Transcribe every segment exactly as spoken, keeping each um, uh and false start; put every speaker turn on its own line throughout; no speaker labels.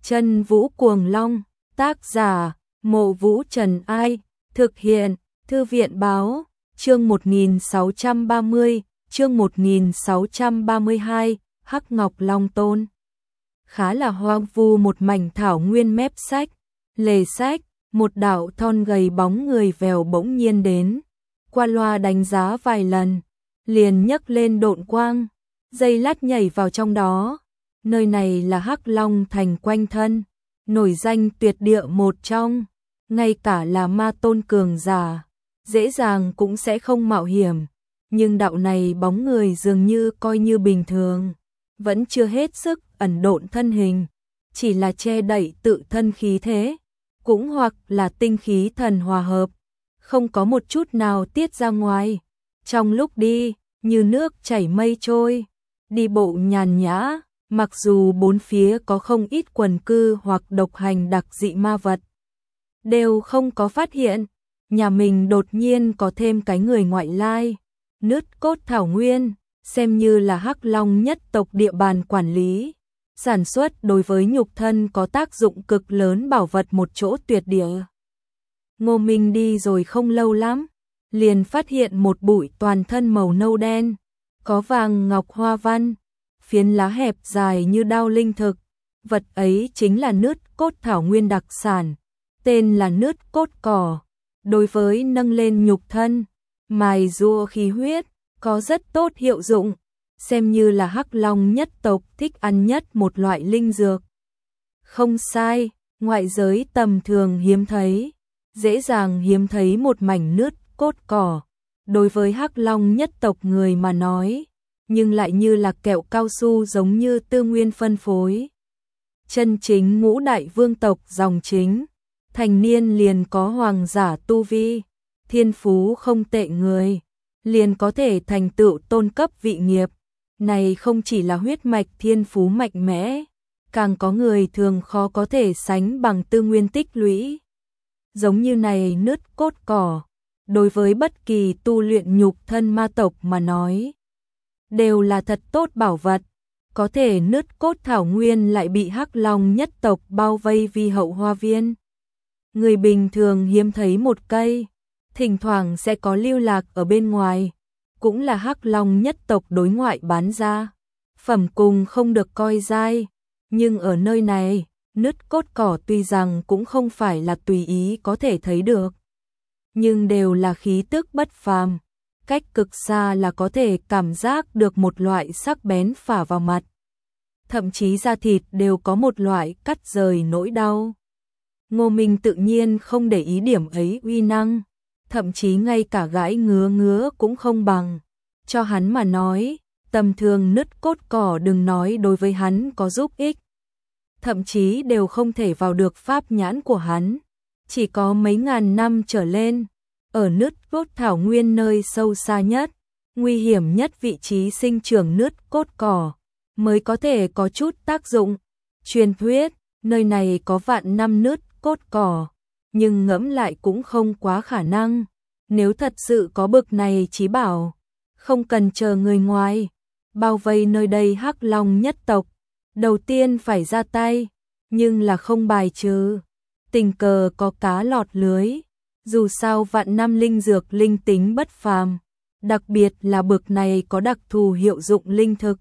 Chân Vũ Cuồng Long, tác giả, Mộ Vũ Trần Ai, thực hiện, Thư viện Báo, chương một nghìn sáu trăm ba mươi, chương một nghìn sáu trăm ba mươi hai, Hắc Ngọc Long Tôn. Khá là hoang vu một mảnh thảo nguyên mép sách, lề sách, một đạo thon gầy bóng người vèo bỗng nhiên đến, qua loa đánh giá vài lần, liền nhấc lên độn quang, dây lát nhảy vào trong đó. Nơi này là Hắc Long Thành quanh thân, nổi danh tuyệt địa một trong, ngay cả là ma tôn cường giả, dễ dàng cũng sẽ không mạo hiểm, nhưng đạo này bóng người dường như coi như bình thường, vẫn chưa hết sức ẩn độn thân hình, chỉ là che đậy tự thân khí thế, cũng hoặc là tinh khí thần hòa hợp, không có một chút nào tiết ra ngoài. Trong lúc đi, như nước chảy mây trôi, đi bộ nhàn nhã, mặc dù bốn phía có không ít quần cư hoặc độc hành đặc dị ma vật, đều không có phát hiện, nhà mình đột nhiên có thêm cái người ngoại lai, nứt cốt thảo nguyên, xem như là Hắc Long nhất tộc địa bàn quản lý, sản xuất đối với nhục thân có tác dụng cực lớn bảo vật một chỗ tuyệt địa. Ngô Minh đi rồi không lâu lắm, liền phát hiện một bụi toàn thân màu nâu đen, có vàng ngọc hoa văn, phiến lá hẹp dài như đao linh thực, vật ấy chính là nứt cốt thảo nguyên đặc sản, tên là nứt cốt cỏ, đối với nâng lên nhục thân, mài rua khí huyết, có rất tốt hiệu dụng, xem như là Hắc Long nhất tộc thích ăn nhất một loại linh dược. Không sai, ngoại giới tầm thường hiếm thấy, dễ dàng hiếm thấy một mảnh nứt cốt cỏ, đối với Hắc Long nhất tộc người mà nói, nhưng lại như là kẹo cao su giống như tư nguyên phân phối. Chân chính ngũ đại vương tộc dòng chính, thành niên liền có hoàng giả tu vi, thiên phú không tệ người, liền có thể thành tựu tôn cấp vị nghiệp. Này không chỉ là huyết mạch thiên phú mạnh mẽ, càng có người thường khó có thể sánh bằng tư nguyên tích lũy. Giống như này nứt cốt cỏ, đối với bất kỳ tu luyện nhục thân ma tộc mà nói, đều là thật tốt bảo vật, có thể nứt cốt thảo nguyên lại bị Hắc Long nhất tộc bao vây vì hậu hoa viên. Người bình thường hiếm thấy một cây, thỉnh thoảng sẽ có lưu lạc ở bên ngoài, cũng là Hắc Long nhất tộc đối ngoại bán ra, phẩm cùng không được coi dai, nhưng ở nơi này, nứt cốt cỏ tuy rằng cũng không phải là tùy ý có thể thấy được, nhưng đều là khí tức bất phàm, cách cực xa là có thể cảm giác được một loại sắc bén phả vào mặt. Thậm chí da thịt đều có một loại cắt rời nỗi đau. Ngô Minh tự nhiên không để ý điểm ấy uy năng, thậm chí ngay cả gãi ngứa ngứa cũng không bằng. Cho hắn mà nói, tầm thường nứt cốt cỏ đừng nói đối với hắn có giúp ích, thậm chí đều không thể vào được pháp nhãn của hắn. Chỉ có mấy ngàn năm trở lên, ở nứt cốt thảo nguyên nơi sâu xa nhất, nguy hiểm nhất vị trí sinh trưởng nứt cốt cỏ, mới có thể có chút tác dụng. Truyền thuyết, nơi này có vạn năm nứt cốt cỏ, nhưng ngẫm lại cũng không quá khả năng. Nếu thật sự có bực này chí bảo, không cần chờ người ngoài bao vây nơi đây Hắc Long nhất tộc, đầu tiên phải ra tay, nhưng là không bài trừ tình cờ có cá lọt lưới. Dù sao vạn năm linh dược linh tính bất phàm, đặc biệt là bực này có đặc thù hiệu dụng linh thực,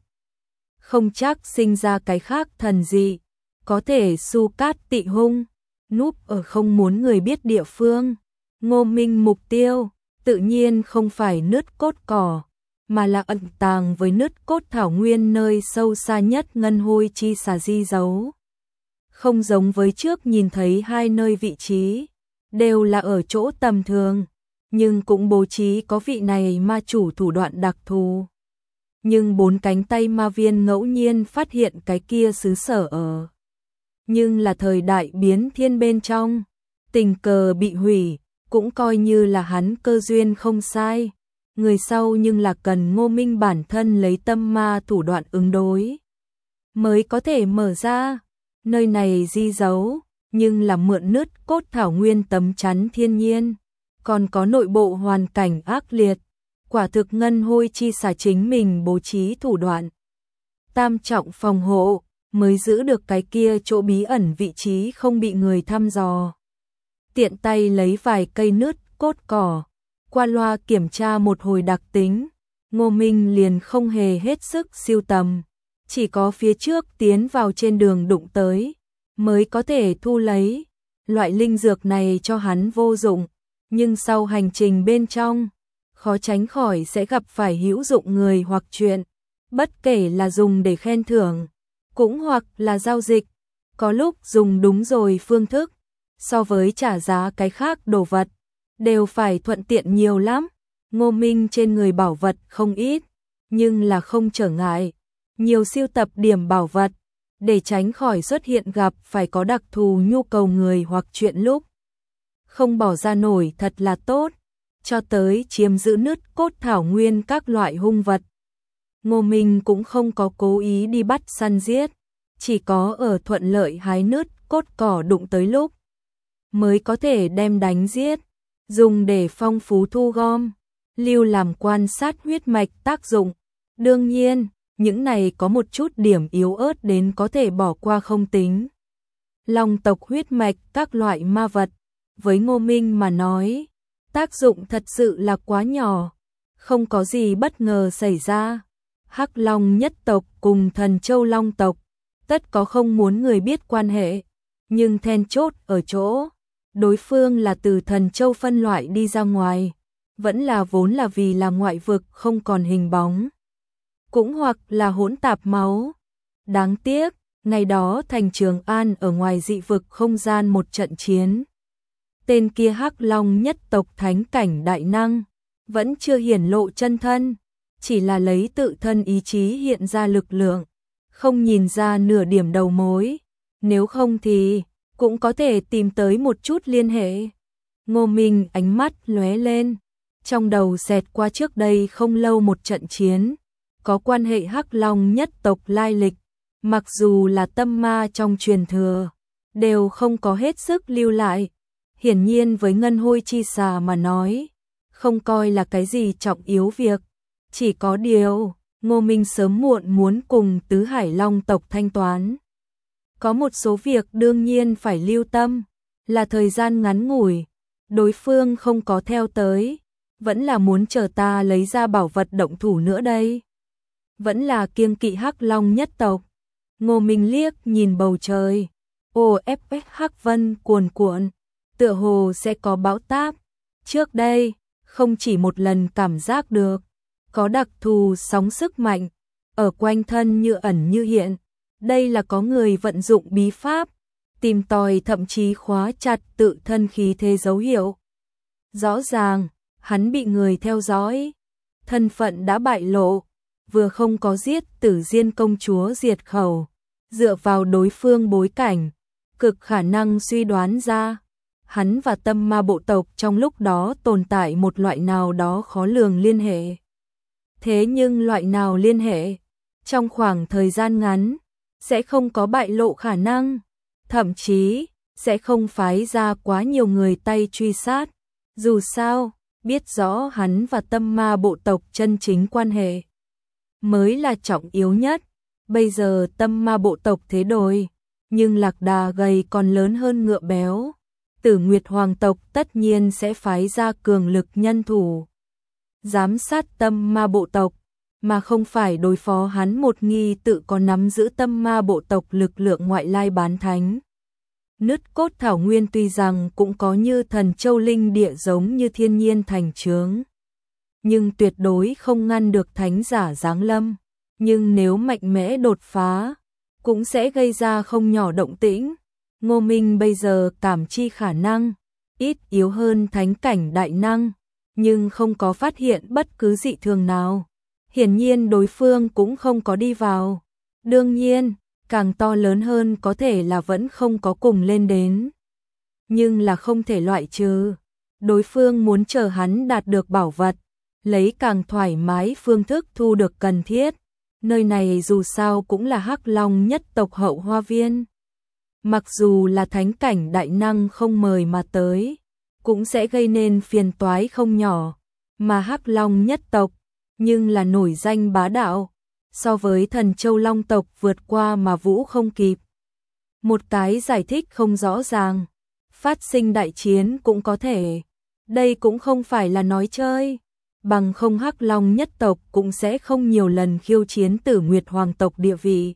không chắc sinh ra cái khác thần dị, có thể su cát tị hung, núp ở không muốn người biết địa phương. Ngô Minh mục tiêu tự nhiên không phải nứt cốt cỏ, mà là ẩn tàng với nứt cốt thảo nguyên nơi sâu xa nhất ngân hôi chi xà di giấu. Không giống với trước nhìn thấy hai nơi vị trí, đều là ở chỗ tầm thường, nhưng cũng bố trí có vị này ma chủ thủ đoạn đặc thù. Nhưng bốn cánh tay ma viên ngẫu nhiên phát hiện cái kia xứ sở ở. Nhưng là thời đại biến thiên bên trong, tình cờ bị hủy, cũng coi như là hắn cơ duyên không sai. Người sau nhưng là cần Ngô Minh bản thân lấy tâm ma thủ đoạn ứng đối, mới có thể mở ra. Nơi này di giấu, nhưng là mượn nứt cốt thảo nguyên tấm chắn thiên nhiên, còn có nội bộ hoàn cảnh ác liệt, quả thực ngân hôi chi xả chính mình bố trí thủ đoạn. Tam trọng phòng hộ, mới giữ được cái kia chỗ bí ẩn vị trí không bị người thăm dò. Tiện tay lấy vài cây nứt cốt cỏ, qua loa kiểm tra một hồi đặc tính, Ngô Minh liền không hề hết sức siêu tầm, chỉ có phía trước tiến vào trên đường đụng tới, mới có thể thu lấy. Loại linh dược này cho hắn vô dụng, nhưng sau hành trình bên trong, khó tránh khỏi sẽ gặp phải hữu dụng người hoặc chuyện, bất kể là dùng để khen thưởng, cũng hoặc là giao dịch, có lúc dùng đúng rồi phương thức, so với trả giá cái khác đồ vật, đều phải thuận tiện nhiều lắm. Ngô Minh trên người bảo vật không ít, nhưng là không trở ngại, nhiều siêu tập điểm bảo vật, để tránh khỏi xuất hiện gặp phải có đặc thù nhu cầu người hoặc chuyện lúc không bỏ ra nổi thật là tốt, cho tới chiếm giữ nứt cốt thảo nguyên các loại hung vật. Ngô Minh cũng không có cố ý đi bắt săn giết, chỉ có ở thuận lợi hái nứt cốt cỏ đụng tới lúc mới có thể đem đánh giết, dùng để phong phú thu gom, lưu làm quan sát huyết mạch tác dụng. Đương nhiên, những này có một chút điểm yếu ớt đến có thể bỏ qua không tính. Long tộc huyết mạch các loại ma vật, với Ngô Minh mà nói, tác dụng thật sự là quá nhỏ, không có gì bất ngờ xảy ra. Hắc Long nhất tộc cùng Thần Châu Long tộc, tất có không muốn người biết quan hệ, nhưng then chốt ở chỗ, đối phương là từ Thần Châu phân loại đi ra ngoài, vẫn là vốn là vì là ngoại vực không còn hình bóng, cũng hoặc là hỗn tạp máu. Đáng tiếc, ngày đó thành Trường An ở ngoài dị vực không gian một trận chiến, tên kia Hắc Long nhất tộc thánh cảnh đại năng vẫn chưa hiển lộ chân thân, chỉ là lấy tự thân ý chí hiện ra lực lượng, không nhìn ra nửa điểm đầu mối, nếu không thì cũng có thể tìm tới một chút liên hệ. Ngô Minh ánh mắt lóe lên, trong đầu xẹt qua trước đây không lâu một trận chiến, có quan hệ Hắc Long nhất tộc lai lịch, mặc dù là tâm ma trong truyền thừa, đều không có hết sức lưu lại. Hiển nhiên với ngân hôi chi xà mà nói, không coi là cái gì trọng yếu việc, chỉ có điều, Ngô Minh sớm muộn muốn cùng Tứ Hải Long tộc thanh toán. Có một số việc đương nhiên phải lưu tâm, là thời gian ngắn ngủi, đối phương không có theo tới, vẫn là muốn chờ ta lấy ra bảo vật động thủ nữa đây. Vẫn là kiêng kỵ Hắc Long nhất tộc. Ngô Minh liếc nhìn bầu trời, ô ép ép hắc vân cuồn cuộn, tựa hồ sẽ có bão táp. Trước đây, không chỉ một lần cảm giác được, có đặc thù sóng sức mạnh, ở quanh thân như ẩn như hiện. Đây là có người vận dụng bí pháp, tìm tòi thậm chí khóa chặt tự thân khí thế dấu hiệu. Rõ ràng, hắn bị người theo dõi, thân phận đã bại lộ, vừa không có giết Tử Diên công chúa diệt khẩu, dựa vào đối phương bối cảnh, cực khả năng suy đoán ra, hắn và tâm ma bộ tộc trong lúc đó tồn tại một loại nào đó khó lường liên hệ. Thế nhưng loại nào liên hệ, trong khoảng thời gian ngắn, sẽ không có bại lộ khả năng, thậm chí, sẽ không phái ra quá nhiều người tay truy sát. Dù sao, biết rõ hắn và tâm ma bộ tộc chân chính quan hệ, mới là trọng yếu nhất. Bây giờ tâm ma bộ tộc thế đổi, nhưng lạc đà gầy còn lớn hơn ngựa béo. Tử Nguyệt Hoàng tộc tất nhiên sẽ phái ra cường lực nhân thủ, giám sát tâm ma bộ tộc, mà không phải đối phó hắn một nghi tự có nắm giữ tâm ma bộ tộc lực lượng ngoại lai bán thánh. Nứt cốt thảo nguyên tuy rằng cũng có như Thần Châu linh địa giống như thiên nhiên thành chướng, nhưng tuyệt đối không ngăn được thánh giả giáng lâm. Nhưng nếu mạnh mẽ đột phá, cũng sẽ gây ra không nhỏ động tĩnh. Ngô Minh bây giờ cảm chi khả năng ít yếu hơn thánh cảnh đại năng, nhưng không có phát hiện bất cứ dị thường nào. Hiển nhiên đối phương cũng không có đi vào. Đương nhiên, càng to lớn hơn có thể là vẫn không có cùng lên đến. Nhưng là không thể loại trừ, đối phương muốn chờ hắn đạt được bảo vật, lấy càng thoải mái phương thức thu được cần thiết. Nơi này dù sao cũng là Hắc Long nhất tộc hậu hoa viên. Mặc dù là thánh cảnh đại năng không mời mà tới, cũng sẽ gây nên phiền toái không nhỏ. Mà Hắc Long nhất tộc, nhưng là nổi danh bá đạo, so với Thần Châu Long tộc vượt qua mà Vũ không kịp. Một cái giải thích không rõ ràng, phát sinh đại chiến cũng có thể. Đây cũng không phải là nói chơi, bằng không Hắc Long nhất tộc cũng sẽ không nhiều lần khiêu chiến Tử Nguyệt Hoàng tộc địa vị.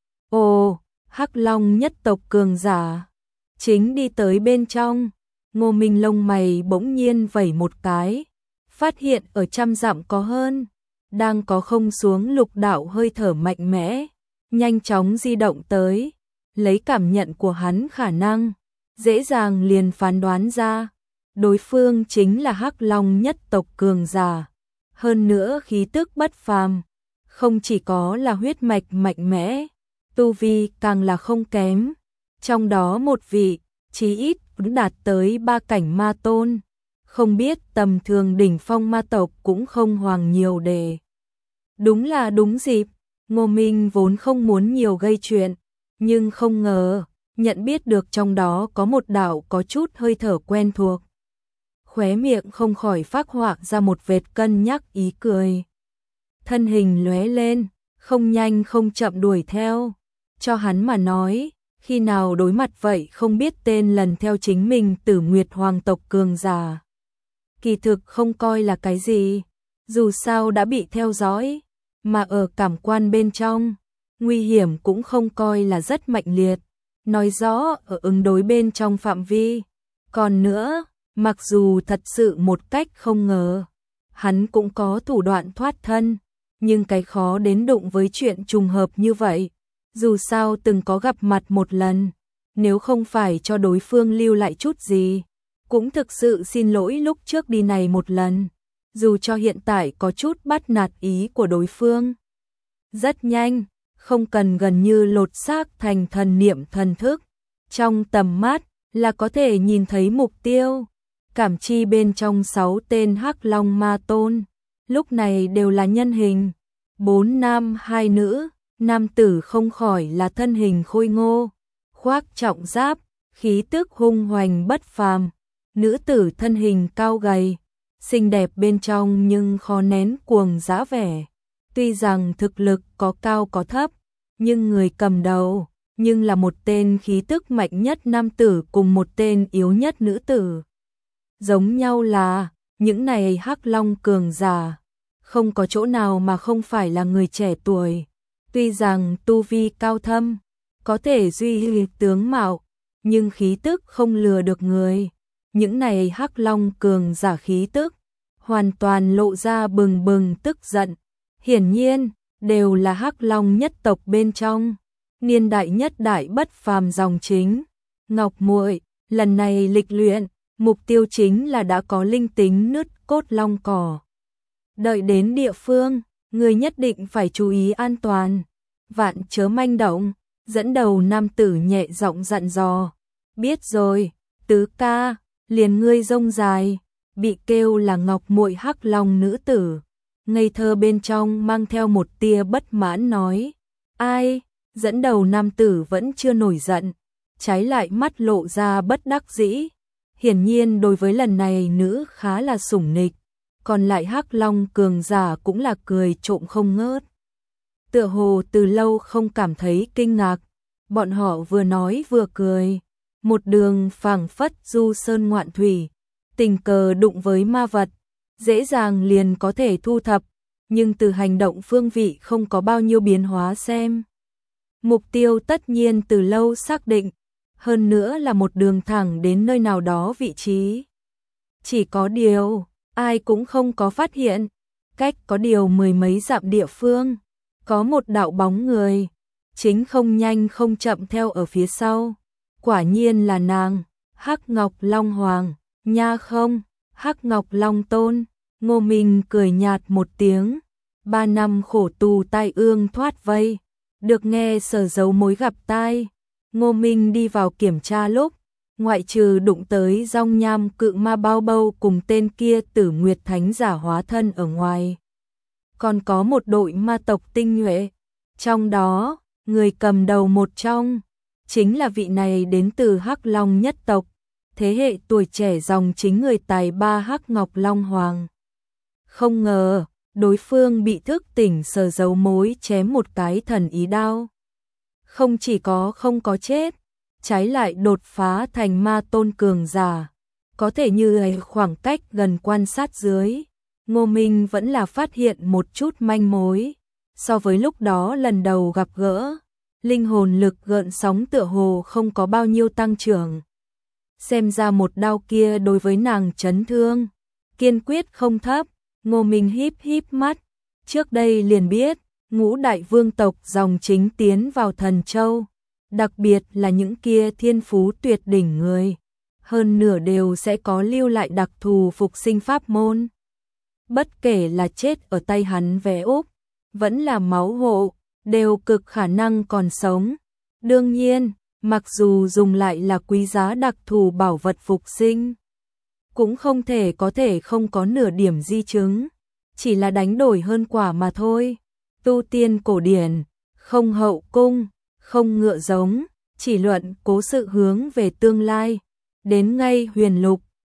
Ồ, Hắc Long nhất tộc cường giả, chính đi tới bên trong, Ngô Minh lông mày bỗng nhiên vẩy một cái, phát hiện ở trăm dặm có hơn, đang có không xuống lục đạo hơi thở mạnh mẽ, nhanh chóng di động tới, lấy cảm nhận của hắn khả năng, dễ dàng liền phán đoán ra, đối phương chính là Hắc Long nhất tộc cường giả, hơn nữa khí tức bất phàm, không chỉ có là huyết mạch mạnh mẽ, tu vi càng là không kém, trong đó một vị, chí ít cũng đạt tới ba cảnh ma tôn, không biết tầm thường đỉnh phong ma tộc cũng không hoàng nhiều đề. Đúng là đúng dịp, Ngô Minh vốn không muốn nhiều gây chuyện, nhưng không ngờ, nhận biết được trong đó có một đạo có chút hơi thở quen thuộc. Khóe miệng không khỏi phác họa ra một vệt cân nhắc ý cười. Thân hình lóe lên, không nhanh không chậm đuổi theo, cho hắn mà nói, khi nào đối mặt vậy không biết tên lần theo chính mình Tử Nguyệt Hoàng tộc cường giả. Kỳ thực không coi là cái gì, dù sao đã bị theo dõi, mà ở cảm quan bên trong, nguy hiểm cũng không coi là rất mạnh liệt, nói rõ ở ứng đối bên trong phạm vi. Còn nữa, mặc dù thật sự một cách không ngờ, hắn cũng có thủ đoạn thoát thân, nhưng cái khó đến đụng với chuyện trùng hợp như vậy. Dù sao từng có gặp mặt một lần, nếu không phải cho đối phương lưu lại chút gì, cũng thực sự xin lỗi lúc trước đi này một lần, dù cho hiện tại có chút bắt nạt ý của đối phương. Rất nhanh, không cần gần như lột xác thành thần niệm thần thức, trong tầm mắt là có thể nhìn thấy mục tiêu. Cảm chi bên trong sáu tên Hắc Long ma tôn, lúc này đều là nhân hình, bốn nam hai nữ. Nam tử không khỏi là thân hình khôi ngô, khoác trọng giáp, khí tức hung hoành bất phàm. Nữ tử thân hình cao gầy, xinh đẹp bên trong nhưng khó nén cuồng dã vẻ. Tuy rằng thực lực có cao có thấp, nhưng người cầm đầu, nhưng là một tên khí tức mạnh nhất nam tử cùng một tên yếu nhất nữ tử. Giống nhau là, những này Hắc Long cường giả, không có chỗ nào mà không phải là người trẻ tuổi. Tuy rằng tu vi cao thâm, có thể duy tướng mạo, nhưng khí tức không lừa được người. Những này Hắc Long cường giả khí tức, hoàn toàn lộ ra bừng bừng tức giận. Hiển nhiên, đều là Hắc Long nhất tộc bên trong, niên đại nhất đại bất phàm dòng chính. Ngọc Muội, lần này lịch luyện, mục tiêu chính là đã có linh tính nứt cốt long cỏ. Đợi đến địa phương, người nhất định phải chú ý an toàn, vạn chớ manh động, dẫn đầu nam tử nhẹ giọng dặn dò. Biết rồi, tứ ca, liền ngươi rông dài, bị kêu là Ngọc Muội Hắc Long nữ tử. Ngây thơ bên trong mang theo một tia bất mãn nói. Ai, dẫn đầu nam tử vẫn chưa nổi giận, trái lại mắt lộ ra bất đắc dĩ. Hiển nhiên đối với lần này nữ khá là sủng nịch. Còn lại Hắc Long cường giả cũng là cười trộm không ngớt. Tựa hồ từ lâu không cảm thấy kinh ngạc, bọn họ vừa nói vừa cười, một đường phảng phất du sơn ngoạn thủy, tình cờ đụng với ma vật, dễ dàng liền có thể thu thập, nhưng từ hành động phương vị không có bao nhiêu biến hóa xem. Mục tiêu tất nhiên từ lâu xác định, hơn nữa là một đường thẳng đến nơi nào đó vị trí. Chỉ có điều, ai cũng không có phát hiện, cách có điều mười mấy dặm địa phương, có một đạo bóng người, chính không nhanh không chậm theo ở phía sau. Quả nhiên là nàng, Hắc Ngọc Long Hoàng, nha không, Hắc Ngọc Long Tôn. Ngô Minh cười nhạt một tiếng, ba năm khổ tù tai ương thoát vây, được nghe sở dấu mối gặp tai. Ngô Minh đi vào kiểm tra lúc, ngoại trừ đụng tới Dong Nham cự ma bao bâu cùng tên kia Tử Nguyệt Thánh giả hóa thân ở ngoài, còn có một đội ma tộc tinh nhuệ, trong đó, người cầm đầu một trong, chính là vị này đến từ Hắc Long nhất tộc, thế hệ tuổi trẻ dòng chính người tài ba Hắc Ngọc Long Hoàng. Không ngờ, đối phương bị thức tỉnh sờ dấu mối chém một cái thần ý đao. Không chỉ có không có chết, trái lại đột phá thành ma tôn cường giả. Có thể như ấy khoảng cách gần quan sát dưới, Ngô Minh vẫn là phát hiện một chút manh mối. So với lúc đó lần đầu gặp gỡ, linh hồn lực gợn sóng tựa hồ không có bao nhiêu tăng trưởng. Xem ra một đao kia đối với nàng chấn thương, kiên quyết không thấp. Ngô Minh híp híp mắt, trước đây liền biết, ngũ đại vương tộc dòng chính tiến vào Thần Châu, đặc biệt là những kia thiên phú tuyệt đỉnh người, hơn nửa đều sẽ có lưu lại đặc thù phục sinh pháp môn. Bất kể là chết ở tay hắn vẽ úp, vẫn là máu hộ, đều cực khả năng còn sống. Đương nhiên, mặc dù dùng lại là quý giá đặc thù bảo vật phục sinh, cũng không thể có thể không có nửa điểm di chứng, chỉ là đánh đổi hơn quả mà thôi. Tu tiên cổ điển, không hậu cung, không ngựa giống, chỉ luận cố sự hướng về tương lai. Đến ngay huyền lục,